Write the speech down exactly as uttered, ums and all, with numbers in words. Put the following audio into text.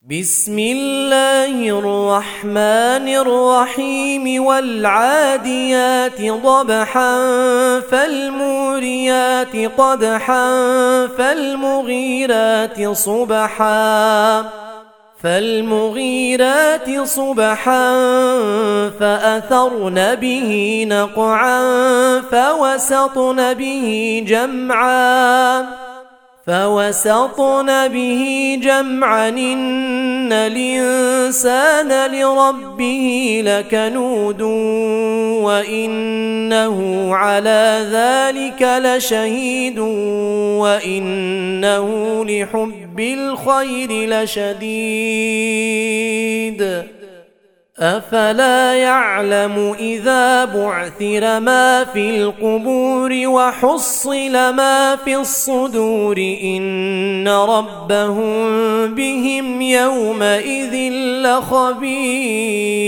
بسم الله الرحمن الرحيم والعاديات ضبحا فالموريات قدحا فالمغيرات صبحا فالمغيرات صبحا فأثرن به نقعا فوسطن به جمعا فوسطن به جمعا إن الإنسان لربه لكنود وإنه على ذلك لشهيد وإنه لحب الخير لشديد أفلا يعلم إذا بعثر ما في القبور وحصل ما في الصدور إن ربهم بهم يومئذ لخبير.